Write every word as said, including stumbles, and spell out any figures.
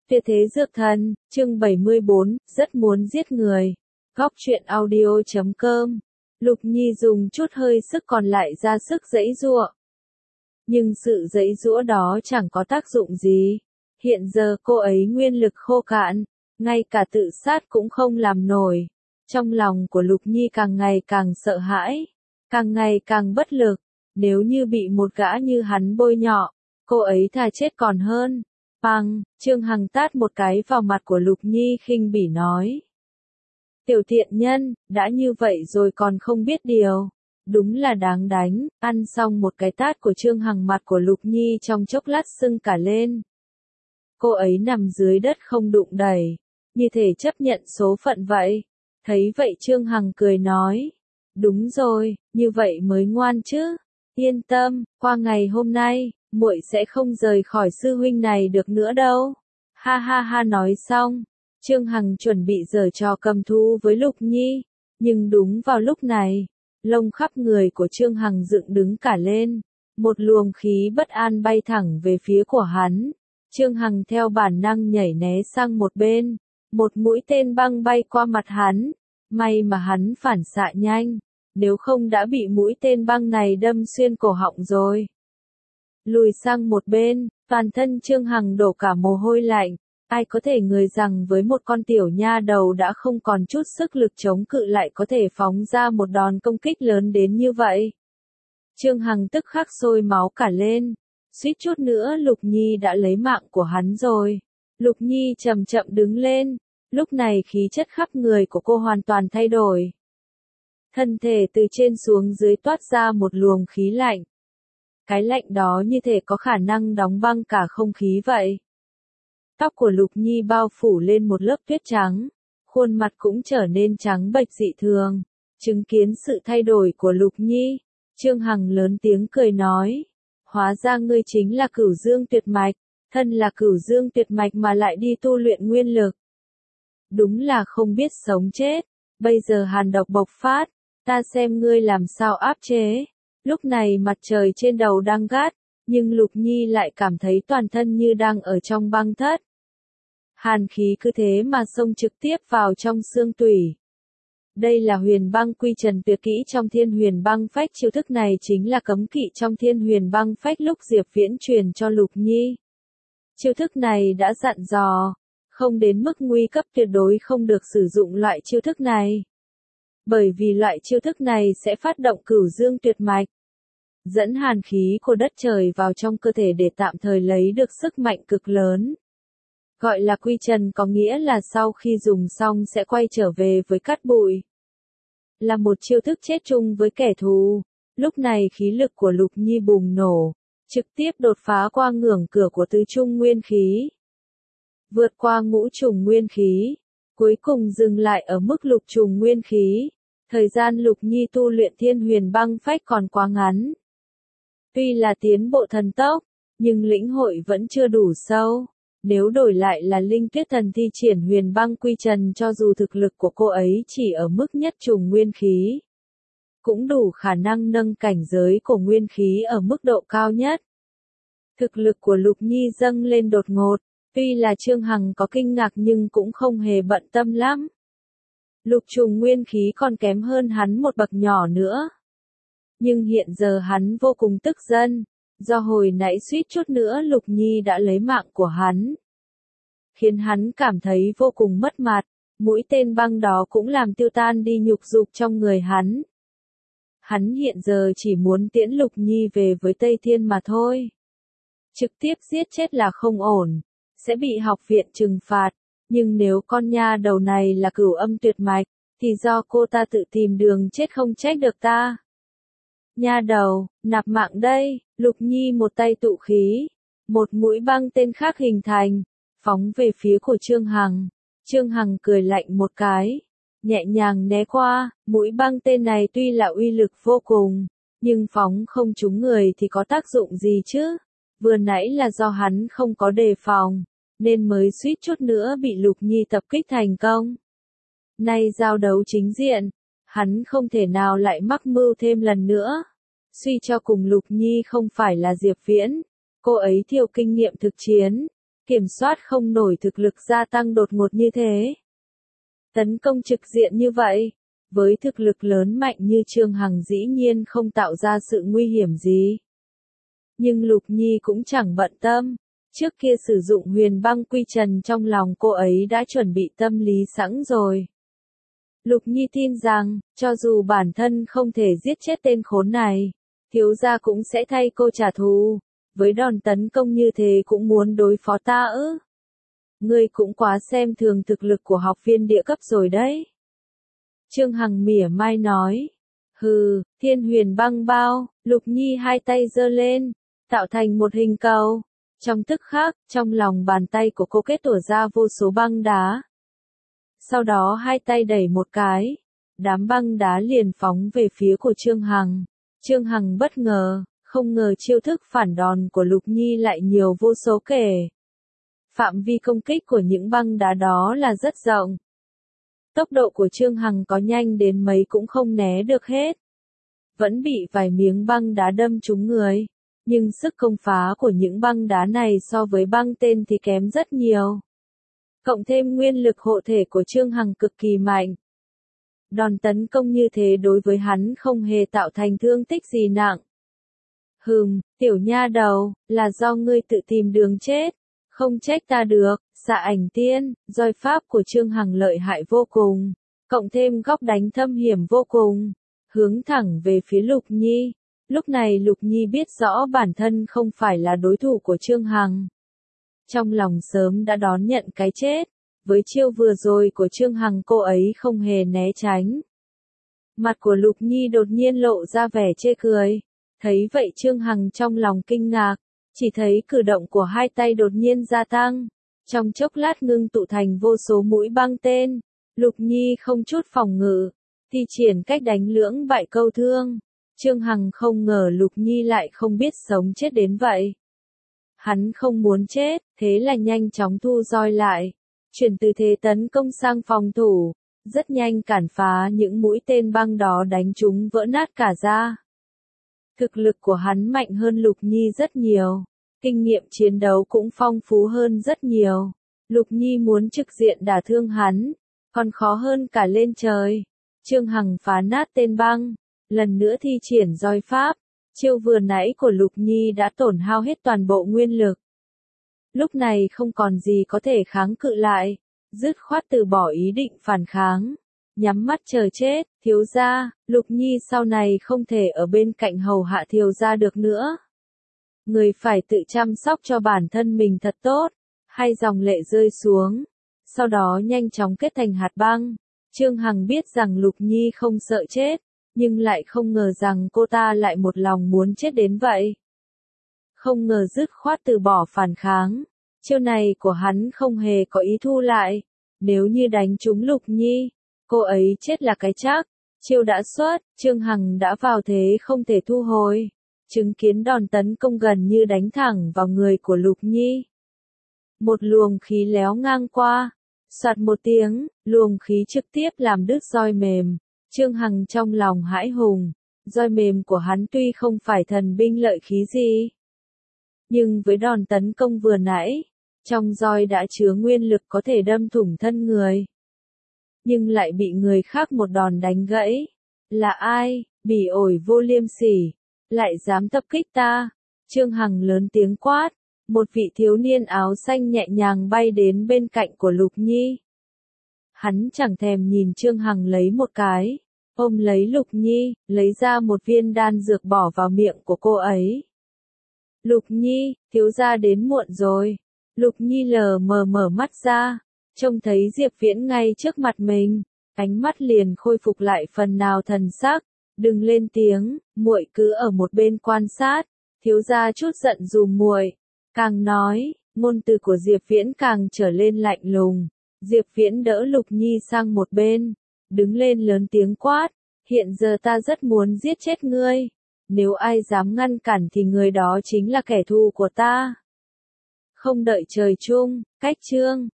Tuyệt thế dược thần, chương bảy mươi bốn, rất muốn giết người. Góc truyện audio chấm com. Lục Nhi dùng chút hơi sức còn lại ra sức giãy giụa. Nhưng sự giãy giụa đó chẳng có tác dụng gì. Hiện giờ cô ấy nguyên lực khô cạn, ngay cả tự sát cũng không làm nổi. Trong lòng của Lục Nhi càng ngày càng sợ hãi, càng ngày càng bất lực. Nếu như bị một gã như hắn bôi nhọ, cô ấy thà chết còn hơn. Bằng, Trương Hằng tát một cái vào mặt của Lục Nhi khinh bỉ nói. Tiểu thiện nhân, đã như vậy rồi còn không biết điều. Đúng là đáng đánh. Ăn xong một cái tát của Trương Hằng, mặt của Lục Nhi trong chốc lát sưng cả lên. Cô ấy nằm dưới đất không đụng đẩy, như thể chấp nhận số phận vậy. Thấy vậy Trương Hằng cười nói. Đúng rồi, như vậy mới ngoan chứ. Yên tâm, qua ngày hôm nay, muội sẽ không rời khỏi sư huynh này được nữa đâu. Ha ha ha. Nói xong, Trương Hằng chuẩn bị giở trò cầm thú với Lục Nhi. Nhưng đúng vào lúc này, lông khắp người của Trương Hằng dựng đứng cả lên. Một luồng khí bất an bay thẳng về phía của hắn. Trương Hằng theo bản năng nhảy né sang một bên. Một mũi tên băng bay qua mặt hắn. May mà hắn phản xạ nhanh. Nếu không đã bị mũi tên băng này đâm xuyên cổ họng rồi. Lùi sang một bên, toàn thân Trương Hằng đổ cả mồ hôi lạnh. Ai có thể ngờ rằng với một con tiểu nha đầu đã không còn chút sức lực chống cự lại có thể phóng ra một đòn công kích lớn đến như vậy. Trương Hằng tức khắc sôi máu cả lên. Suýt chút nữa Lục Nhi đã lấy mạng của hắn rồi. Lục Nhi chậm chậm đứng lên. Lúc này khí chất khắp người của cô hoàn toàn thay đổi. Thân thể từ trên xuống dưới toát ra một luồng khí lạnh. Cái lạnh đó như thể có khả năng đóng băng cả không khí vậy. Tóc của Lục Nhi bao phủ lên một lớp tuyết trắng. Khuôn mặt cũng trở nên trắng bệch dị thường. Chứng kiến sự thay đổi của Lục Nhi, Trương Hằng lớn tiếng cười nói. Hóa ra ngươi chính là Cửu Dương Tuyệt Mạch. Thân là Cửu Dương Tuyệt Mạch mà lại đi tu luyện nguyên lực. Đúng là không biết sống chết. Bây giờ hàn độc bộc phát. Ta xem ngươi làm sao áp chế. Lúc này mặt trời trên đầu đang gắt, nhưng Lục Nhi lại cảm thấy toàn thân như đang ở trong băng thất. Hàn khí cứ thế mà xông trực tiếp vào trong xương tủy. Đây là huyền băng quy trần tuyệt kỹ trong thiên huyền băng phách. Chiêu thức này chính là cấm kỵ trong thiên huyền băng phách lúc Diệp Viễn truyền cho Lục Nhi. Chiêu thức này đã dặn dò, không đến mức nguy cấp tuyệt đối không được sử dụng loại chiêu thức này. Bởi vì loại chiêu thức này sẽ phát động Cửu Dương Tuyệt Mạch, dẫn hàn khí của đất trời vào trong cơ thể để tạm thời lấy được sức mạnh cực lớn. Gọi là quy trần có nghĩa là sau khi dùng xong sẽ quay trở về với cát bụi. Là một chiêu thức chết chung với kẻ thù. Lúc này khí lực của Lục Nhi bùng nổ, trực tiếp đột phá qua ngưỡng cửa của tứ trung nguyên khí. Vượt qua ngũ trùng nguyên khí, cuối cùng dừng lại ở mức lục trùng nguyên khí. Thời gian Lục Nhi tu luyện thiên huyền băng phách còn quá ngắn. Tuy là tiến bộ thần tốc, nhưng lĩnh hội vẫn chưa đủ sâu. Nếu đổi lại là Linh Tuyết Thần thi triển huyền băng quy trần, cho dù thực lực của cô ấy chỉ ở mức nhất trùng nguyên khí, cũng đủ khả năng nâng cảnh giới của nguyên khí ở mức độ cao nhất. Thực lực của Lục Nhi dâng lên đột ngột, tuy là Trương Hằng có kinh ngạc nhưng cũng không hề bận tâm lắm. Lục trùng nguyên khí còn kém hơn hắn một bậc nhỏ nữa. Nhưng hiện giờ hắn vô cùng tức giận, do hồi nãy suýt chút nữa Lục Nhi đã lấy mạng của hắn. Khiến hắn cảm thấy vô cùng mất mặt, mũi tên băng đó cũng làm tiêu tan đi nhục dục trong người hắn. Hắn hiện giờ chỉ muốn tiễn Lục Nhi về với Tây Thiên mà thôi. Trực tiếp giết chết là không ổn, sẽ bị học viện trừng phạt. Nhưng nếu con nha đầu này là Cửu Âm Tuyệt Mạch, thì do cô ta tự tìm đường chết, không trách được ta. Nha đầu, nạp mạng đây. Lục Nhi một tay tụ khí, một mũi băng tên khác hình thành, phóng về phía của Trương Hằng. Trương Hằng cười lạnh một cái, nhẹ nhàng né qua. Mũi băng tên này tuy là uy lực vô cùng, nhưng phóng không trúng người thì có tác dụng gì chứ? Vừa nãy là do hắn không có đề phòng, nên mới suýt chút nữa bị Lục Nhi tập kích thành công. Nay giao đấu chính diện, hắn không thể nào lại mắc mưu thêm lần nữa. Suy cho cùng Lục Nhi không phải là Diệp Viễn, cô ấy thiếu kinh nghiệm thực chiến, kiểm soát không nổi thực lực gia tăng đột ngột như thế. Tấn công trực diện như vậy, với thực lực lớn mạnh như Trương Hằng dĩ nhiên không tạo ra sự nguy hiểm gì. Nhưng Lục Nhi cũng chẳng bận tâm, trước kia sử dụng huyền băng quy trần trong lòng cô ấy đã chuẩn bị tâm lý sẵn rồi. Lục Nhi tin rằng, cho dù bản thân không thể giết chết tên khốn này, thiếu gia cũng sẽ thay cô trả thù, với đòn tấn công như thế cũng muốn đối phó ta ư. Ngươi cũng quá xem thường thực lực của học viên địa cấp rồi đấy. Trương Hằng mỉa mai nói. Hừ, thiên huyền băng bao, Lục Nhi hai tay giơ lên, tạo thành một hình cầu. Trong tức khắc, trong lòng bàn tay của cô kết tỏa ra vô số băng đá. Sau đó hai tay đẩy một cái, đám băng đá liền phóng về phía của Trương Hằng. Trương Hằng bất ngờ, không ngờ chiêu thức phản đòn của Lục Nhi lại nhiều vô số kể. Phạm vi công kích của những băng đá đó là rất rộng. Tốc độ của Trương Hằng có nhanh đến mấy cũng không né được hết. Vẫn bị vài miếng băng đá đâm trúng người. Nhưng sức công phá của những băng đá này so với băng tên thì kém rất nhiều. Cộng thêm nguyên lực hộ thể của Trương Hằng cực kỳ mạnh. Đòn tấn công như thế đối với hắn không hề tạo thành thương tích gì nặng. Hừm, tiểu nha đầu, là do ngươi tự tìm đường chết. Không trách ta được, xạ ảnh tiên, roi pháp của Trương Hằng lợi hại vô cùng. Cộng thêm góc đánh thâm hiểm vô cùng. Hướng thẳng về phía Lục Nhi. Lúc này Lục Nhi biết rõ bản thân không phải là đối thủ của Trương Hằng. Trong lòng sớm đã đón nhận cái chết. Với chiêu vừa rồi của Trương Hằng cô ấy không hề né tránh. Mặt của Lục Nhi đột nhiên lộ ra vẻ chê cười. Thấy vậy Trương Hằng trong lòng kinh ngạc. Chỉ thấy cử động của hai tay đột nhiên gia tăng. Trong chốc lát ngưng tụ thành vô số mũi băng tên. Lục Nhi không chút phòng ngự. Thi triển cách đánh lưỡng bại câu thương. Trương Hằng không ngờ Lục Nhi lại không biết sống chết đến vậy. Hắn không muốn chết, thế là nhanh chóng thu roi lại. Chuyển từ thế tấn công sang phòng thủ. Rất nhanh cản phá những mũi tên băng đó đánh chúng vỡ nát cả ra. Thực lực của hắn mạnh hơn Lục Nhi rất nhiều. Kinh nghiệm chiến đấu cũng phong phú hơn rất nhiều. Lục Nhi muốn trực diện đả thương hắn. Còn khó hơn cả lên trời. Trương Hằng phá nát tên băng. Lần nữa thi triển roi pháp. Chiêu vừa nãy của Lục Nhi đã tổn hao hết toàn bộ nguyên lực. Lúc này không còn gì có thể kháng cự lại. Dứt khoát từ bỏ ý định phản kháng. Nhắm mắt chờ chết, thiếu gia, Lục Nhi sau này không thể ở bên cạnh hầu hạ thiếu gia được nữa. Người phải tự chăm sóc cho bản thân mình thật tốt. Hai dòng lệ rơi xuống. Sau đó nhanh chóng kết thành hạt băng. Trương Hằng biết rằng Lục Nhi không sợ chết. Nhưng lại không ngờ rằng cô ta lại một lòng muốn chết đến vậy. Không ngờ dứt khoát từ bỏ phản kháng. Chiêu này của hắn không hề có ý thu lại. Nếu như đánh trúng Lục Nhi, cô ấy chết là cái chắc. Chiêu đã xuất, Trương Hằng đã vào thế không thể thu hồi. Chứng kiến đòn tấn công gần như đánh thẳng vào người của Lục Nhi. Một luồng khí léo ngang qua. Soạt một tiếng, luồng khí trực tiếp làm đứt roi mềm. Trương Hằng trong lòng hãi hùng. Roi mềm của hắn tuy không phải thần binh lợi khí gì. Nhưng với đòn tấn công vừa nãy, trong roi đã chứa nguyên lực có thể đâm thủng thân người. Nhưng lại bị người khác một đòn đánh gãy. Là ai, bỉ ổi vô liêm sỉ, lại dám tập kích ta? Trương Hằng lớn tiếng quát. Một vị thiếu niên áo xanh nhẹ nhàng bay đến bên cạnh của Lục Nhi. Hắn chẳng thèm nhìn Trương Hằng lấy một cái. Ôm lấy Lục Nhi, lấy ra một viên đan dược bỏ vào miệng của cô ấy. Lục Nhi, thiếu gia đến muộn rồi. Lục Nhi lờ mờ mở mắt ra. Trông thấy Diệp Viễn ngay trước mặt mình. Ánh mắt liền khôi phục lại phần nào thần sắc. Đừng lên tiếng, muội cứ ở một bên quan sát. Thiếu gia chút giận dùm muội. Càng nói, ngôn từ của Diệp Viễn càng trở lên lạnh lùng. Diệp Viễn đỡ Lục Nhi sang một bên. Đứng lên lớn tiếng quát. Hiện giờ ta rất muốn giết chết ngươi. Nếu ai dám ngăn cản thì người đó chính là kẻ thù của ta. Không đợi trời chung, cách chương.